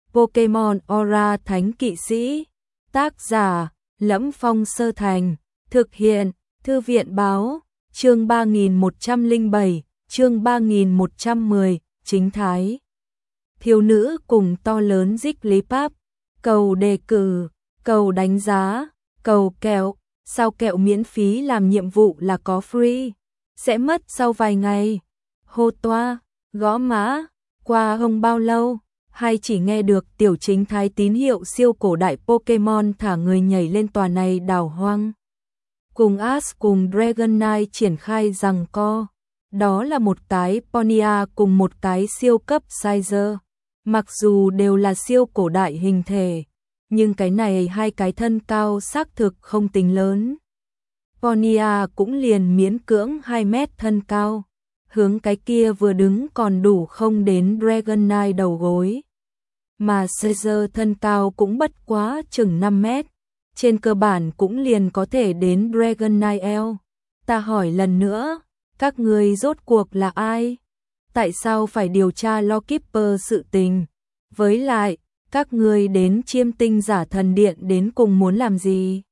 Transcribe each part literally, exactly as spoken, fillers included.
Pokemon Aura Thánh Kỵ Sĩ. Tác giả Lẫm Phong Sơ Thành. Thực hiện Thư viện Báo. Chương ba nghìn một trăm lẻ bảy, chương ba nghìn một trăm mười, chính thái. Thiếu nữ cùng to lớn Jigglypuff. Cầu đề cử, cầu đánh giá, cầu kẹo. Sao kẹo miễn phí làm nhiệm vụ là có free. Sẽ mất sau vài ngày. Hô toa, gõ mã. Qua không bao lâu, hay chỉ nghe được tiểu chính thái tín hiệu siêu cổ đại Pokemon thả người nhảy lên tòa này đảo hoang. Cùng Ash cùng Dragonite triển khai giằng co. Đó là một cái Ponyta cùng một cái siêu cấp Scizor. Mặc dù đều là siêu cổ đại hình thể, nhưng cái này hai cái thân cao xác thực không tính lớn. Ponyta cũng liền miễn cưỡng hai mét thân cao. Hướng cái kia vừa đứng còn đủ không đến Dragonite đầu gối. Mà Scizor thân cao cũng bất quá chừng năm mét. Trên cơ bản cũng liền có thể đến Dragonite eo. Ta hỏi lần nữa, các ngươi rốt cuộc là ai? Tại sao phải điều tra Lawkeeper sự tình? Với lại, các ngươi đến Chiêm Tinh Giả Thần Điện đến cùng muốn làm gì?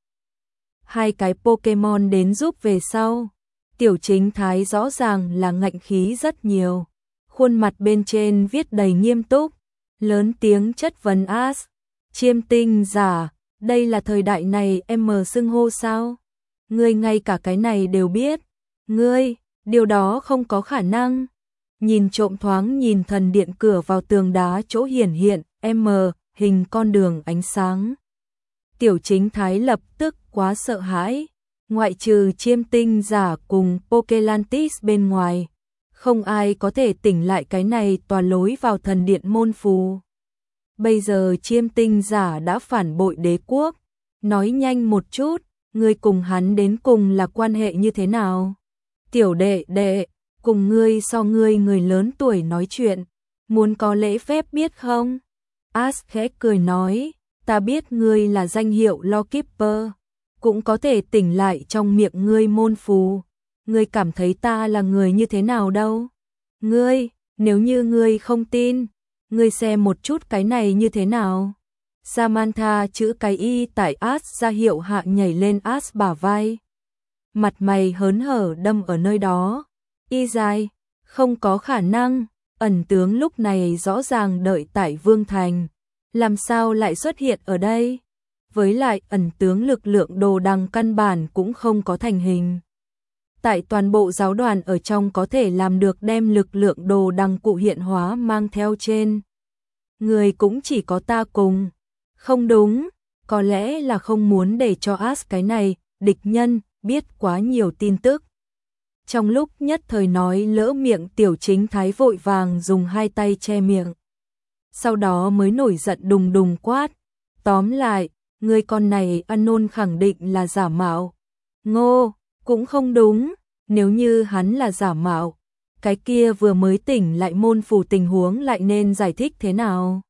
Hai cái Pokemon đến giúp về sau. Tiểu chính thái rõ ràng là ngạnh khí rất nhiều. Khuôn mặt bên trên viết đầy nghiêm túc. Lớn tiếng chất vấn Ash. Chiêm Tinh Giả, đây là thời đại này em mờ xưng hô sao? Ngươi ngay cả cái này đều biết. Ngươi, điều đó không có khả năng. Nhìn trộm thoáng nhìn thần điện cửa vào tường đá chỗ hiển hiện, M, hình con đường ánh sáng. Tiểu chính thái lập tức quá sợ hãi. Ngoại trừ Chiêm Tinh Giả cùng Pokelantis bên ngoài, không ai có thể tỉnh lại cái này tòa lối vào thần điện môn phù. Bây giờ Chiêm Tinh Giả đã phản bội đế quốc. Nói nhanh một chút, ngươi cùng hắn đến cùng là quan hệ như thế nào? Tiểu đệ đệ, cùng ngươi so ngươi người lớn tuổi nói chuyện, muốn có lễ phép biết không? Ash khẽ cười nói, ta biết ngươi là danh hiệu Lawkeeper, cũng có thể tỉnh lại trong miệng ngươi môn phù. Ngươi cảm thấy ta là người như thế nào đâu? Ngươi, nếu như ngươi không tin, ngươi xem một chút cái này như thế nào? Samantha chữ cái y tại Ash ra hiệu hạ nhảy lên Ash bả vai. Mặt mày hớn hở đâm ở nơi đó. Y dài, không có khả năng, ẩn tướng lúc này rõ ràng đợi tại Vương Thành. Làm sao lại xuất hiện ở đây? Với lại ẩn tướng lực lượng đồ đằng căn bản cũng không có thành hình. Tại toàn bộ giáo đoàn ở trong có thể làm được đem lực lượng đồ đằng cụ hiện hóa mang theo trên. Người cũng chỉ có ta cùng. Không đúng, có lẽ là không muốn để cho Ash cái này, địch nhân, biết quá nhiều tin tức. Trong lúc nhất thời nói lỡ miệng tiểu chính thái vội vàng dùng hai tay che miệng. Sau đó mới nổi giận đùng đùng quát. Tóm lại, người con này Anon khẳng định là giả mạo. Ngô, cũng không đúng, nếu như hắn là giả mạo, cái kia vừa mới tỉnh lại môn phù tình huống lại nên giải thích thế nào?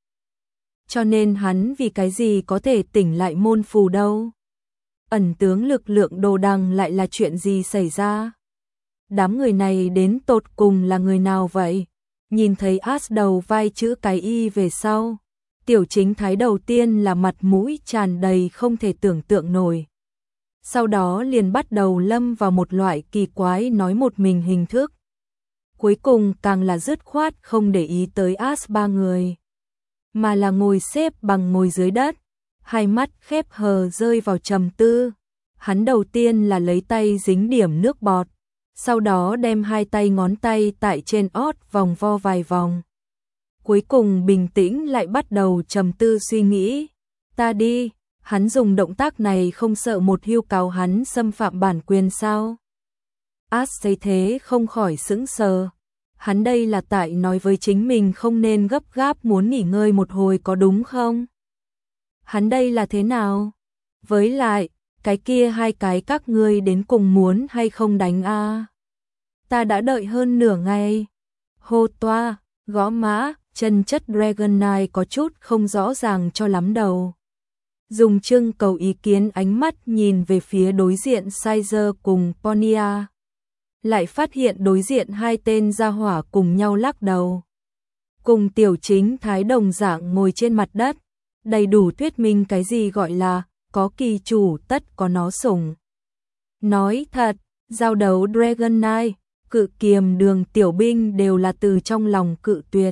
Cho nên hắn vì cái gì có thể tỉnh lại môn phù đâu? Ẩn tướng lực lượng đồ đằng lại là chuyện gì xảy ra? Đám người này đến tột cùng là người nào vậy? Nhìn thấy Ash đầu vai chữ cái y về sau, tiểu chính thái đầu tiên là mặt mũi tràn đầy không thể tưởng tượng nổi. Sau đó liền bắt đầu lâm vào một loại kỳ quái nói một mình hình thức. Cuối cùng càng là dứt khoát không để ý tới Ash ba người, mà là ngồi xếp bằng ngồi dưới đất, hai mắt khép hờ rơi vào trầm tư. Hắn đầu tiên là lấy tay dính điểm nước bọt, sau đó đem hai tay ngón tay tại trên ót vòng vo vài vòng. Cuối cùng bình tĩnh lại bắt đầu trầm tư suy nghĩ. Ta đi, hắn dùng động tác này không sợ một hưu cáo hắn xâm phạm bản quyền sao? Ash thấy thế không khỏi sững sờ. Hắn đây là tại nói với chính mình không nên gấp gáp muốn nghỉ ngơi một hồi có đúng không? Hắn đây là thế nào? Với lại, cái kia hai cái các ngươi đến cùng muốn hay không đánh a? À? Ta đã đợi hơn nửa ngày. Hô toa, gõ mã, chân chất Dragonite có chút không rõ ràng cho lắm đầu. Dùng trưng cầu ý kiến ánh mắt nhìn về phía đối diện Scizor cùng Ponyta. Lại phát hiện đối diện hai tên gia hỏa cùng nhau lắc đầu. cùng Tiểu Chính Thái đồng dạng ngồi trên mặt đất, đầy đủ thuyết minh cái gì gọi là có kỳ chủ tất có nó sủng. Nói thật, giao đấu Dragon Knight, Cự Kiềm Đường tiểu binh đều là từ trong lòng cự tuyệt.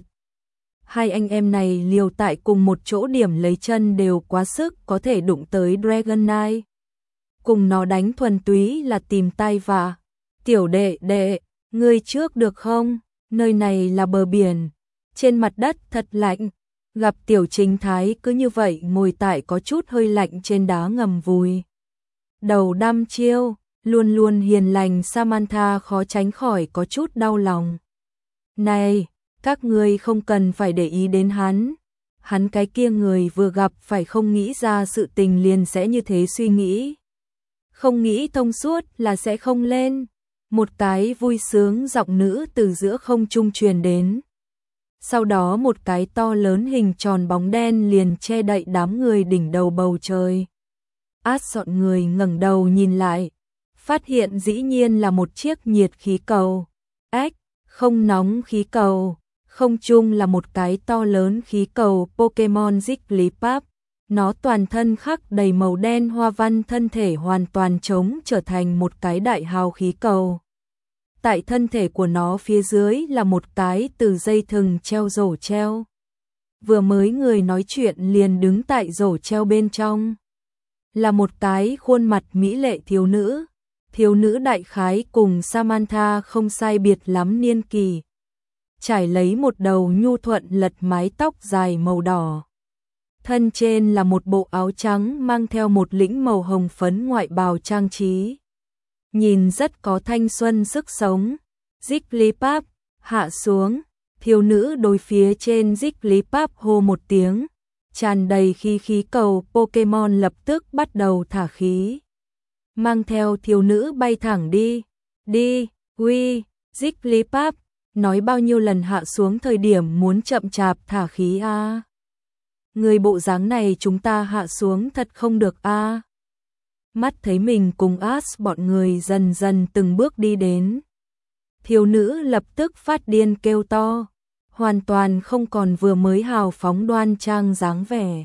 Hai anh em này liều tại cùng một chỗ điểm lấy chân đều quá sức có thể đụng tới Dragon Knight. Cùng nó đánh thuần túy là tìm tai vạ. Tiểu đệ đệ, ngươi trước được không? Nơi này là bờ biển, trên mặt đất thật lạnh. Gặp Tiểu Chính Thái cứ như vậy ngồi tại có chút hơi lạnh trên đá ngầm vùi đầu đăm chiêu, luôn luôn hiền lành Samantha khó tránh khỏi có chút đau lòng. Này, các ngươi không cần phải để ý đến hắn. Hắn cái kia người vừa gặp phải không nghĩ ra sự tình liền sẽ như thế suy nghĩ. Không nghĩ thông suốt là sẽ không lên. Một cái vui sướng giọng nữ từ giữa không trung truyền đến. Sau đó một cái to lớn hình tròn bóng đen liền che đậy đám người đỉnh đầu bầu trời. Át dọn người ngẩng đầu nhìn lại, phát hiện dĩ nhiên là một chiếc nhiệt khí cầu. Ếch, không nóng khí cầu, không chung là một cái to lớn khí cầu Pokemon Jigglypuff. Nó toàn thân khắc đầy màu đen hoa văn, thân thể hoàn toàn trống trở thành một cái đại hào khí cầu. Tại thân thể của nó phía dưới là một cái từ dây thừng treo rổ treo. Vừa mới người nói chuyện liền đứng tại rổ treo bên trong. Là một cái khuôn mặt mỹ lệ thiếu nữ. Thiếu nữ đại khái cùng Samantha không sai biệt lắm niên kỳ. Trải lấy một đầu nhu thuận lật mái tóc dài màu đỏ. Thân trên là một bộ áo trắng mang theo một lĩnh màu hồng phấn ngoại bào trang trí. Nhìn rất có thanh xuân sức sống. Jigglypuff hạ xuống, thiếu nữ đối phía trên Jigglypuff hô một tiếng, tràn đầy khí khí cầu Pokemon lập tức bắt đầu thả khí. Mang theo thiếu nữ bay thẳng đi. Đi, uy, Jigglypuff, nói bao nhiêu lần hạ xuống thời điểm muốn chậm chạp thả khí a. À? Người bộ dáng này chúng ta hạ xuống thật không được a. À? Mắt thấy mình cùng Ash bọn người dần dần từng bước đi đến. Thiếu nữ lập tức phát điên kêu to, hoàn toàn không còn vừa mới hào phóng đoan trang dáng vẻ.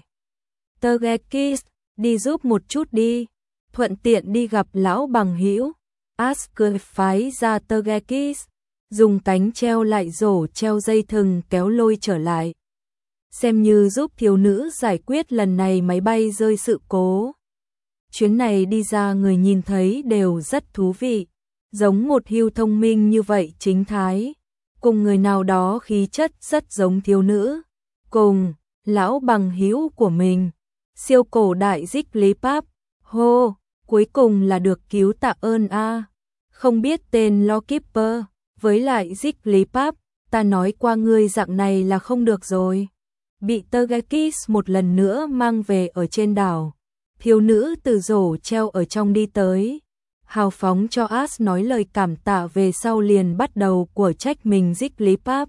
Togekiss, đi giúp một chút đi, thuận tiện đi gặp lão bằng hữu. Ash cười phái ra Togekiss, dùng cánh treo lại rổ treo dây thừng kéo lôi trở lại. Xem như giúp thiếu nữ giải quyết lần này máy bay rơi sự cố. Chuyến này đi ra người nhìn thấy đều rất thú vị, giống một hưu thông minh như vậy chính thái, cùng người nào đó khí chất rất giống thiếu nữ, cùng lão bằng hữu của mình, siêu cổ đại Jigglypuff, hô, cuối cùng là được cứu tạ ơn a. À. Không biết tên Lawkeeper, với lại Jigglypuff, ta nói qua ngươi dạng này là không được rồi. Bị Togekiss một lần nữa mang về ở trên đảo. Thiếu nữ từ rổ treo ở trong đi tới, hào phóng cho Ash nói lời cảm tạ về sau liền bắt đầu của trách mình Jigglypuff.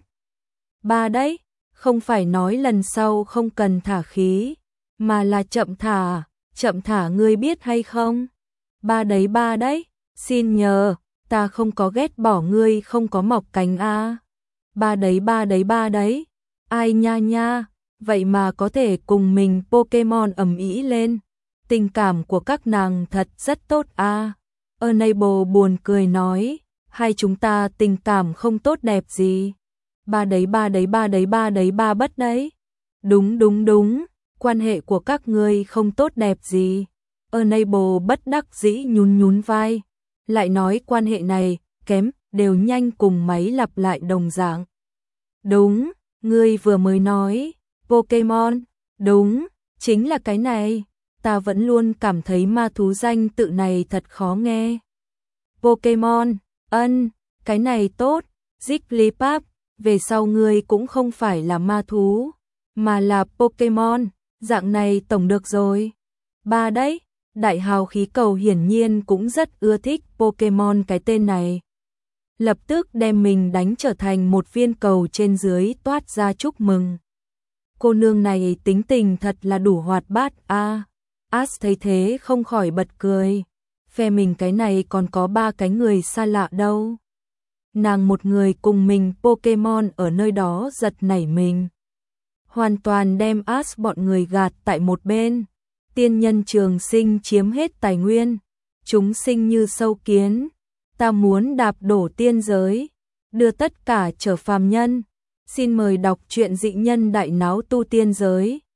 Ba đấy, không phải nói lần sau không cần thả khí, mà là chậm thả, chậm thả ngươi biết hay không? Ba đấy ba đấy, xin nhờ, ta không có ghét bỏ ngươi không có mọc cánh a. À. Ba đấy ba đấy ba đấy, ai nha nha, vậy mà có thể cùng mình Pokemon ầm ĩ lên. Tình cảm của các nàng thật rất tốt a. À. Enable buồn cười nói, hai chúng ta tình cảm không tốt đẹp gì. Ba đấy ba đấy ba đấy ba đấy ba bất đấy. Đúng đúng đúng, quan hệ của các ngươi không tốt đẹp gì. Enable bất đắc dĩ nhún nhún vai, lại nói quan hệ này kém, đều nhanh cùng máy lặp lại đồng dạng. Đúng, ngươi vừa mới nói, Pokemon, đúng, chính là cái này. Ta vẫn luôn cảm thấy ma thú danh tự này thật khó nghe. Pokemon, ân, cái này tốt, Jigglypuff, về sau ngươi cũng không phải là ma thú, mà là Pokemon, dạng này tổng được rồi. Ba đấy, đại hào khí cầu hiển nhiên cũng rất ưa thích Pokemon cái tên này. Lập tức đem mình đánh trở thành một viên cầu trên dưới toát ra chúc mừng. Cô nương này tính tình thật là đủ hoạt bát a. À. Ash thấy thế không khỏi bật cười, phe mình cái này còn có ba cái người xa lạ đâu. nàng một người cùng mình Pokemon ở nơi đó giật nảy mình. Hoàn toàn đem Ash bọn người gạt tại một bên. Tiên nhân trường sinh chiếm hết tài nguyên, chúng sinh như sâu kiến, ta muốn đạp đổ tiên giới, đưa tất cả trở phàm nhân. Xin mời đọc truyện Dị Nhân Đại Náo Tu Tiên Giới.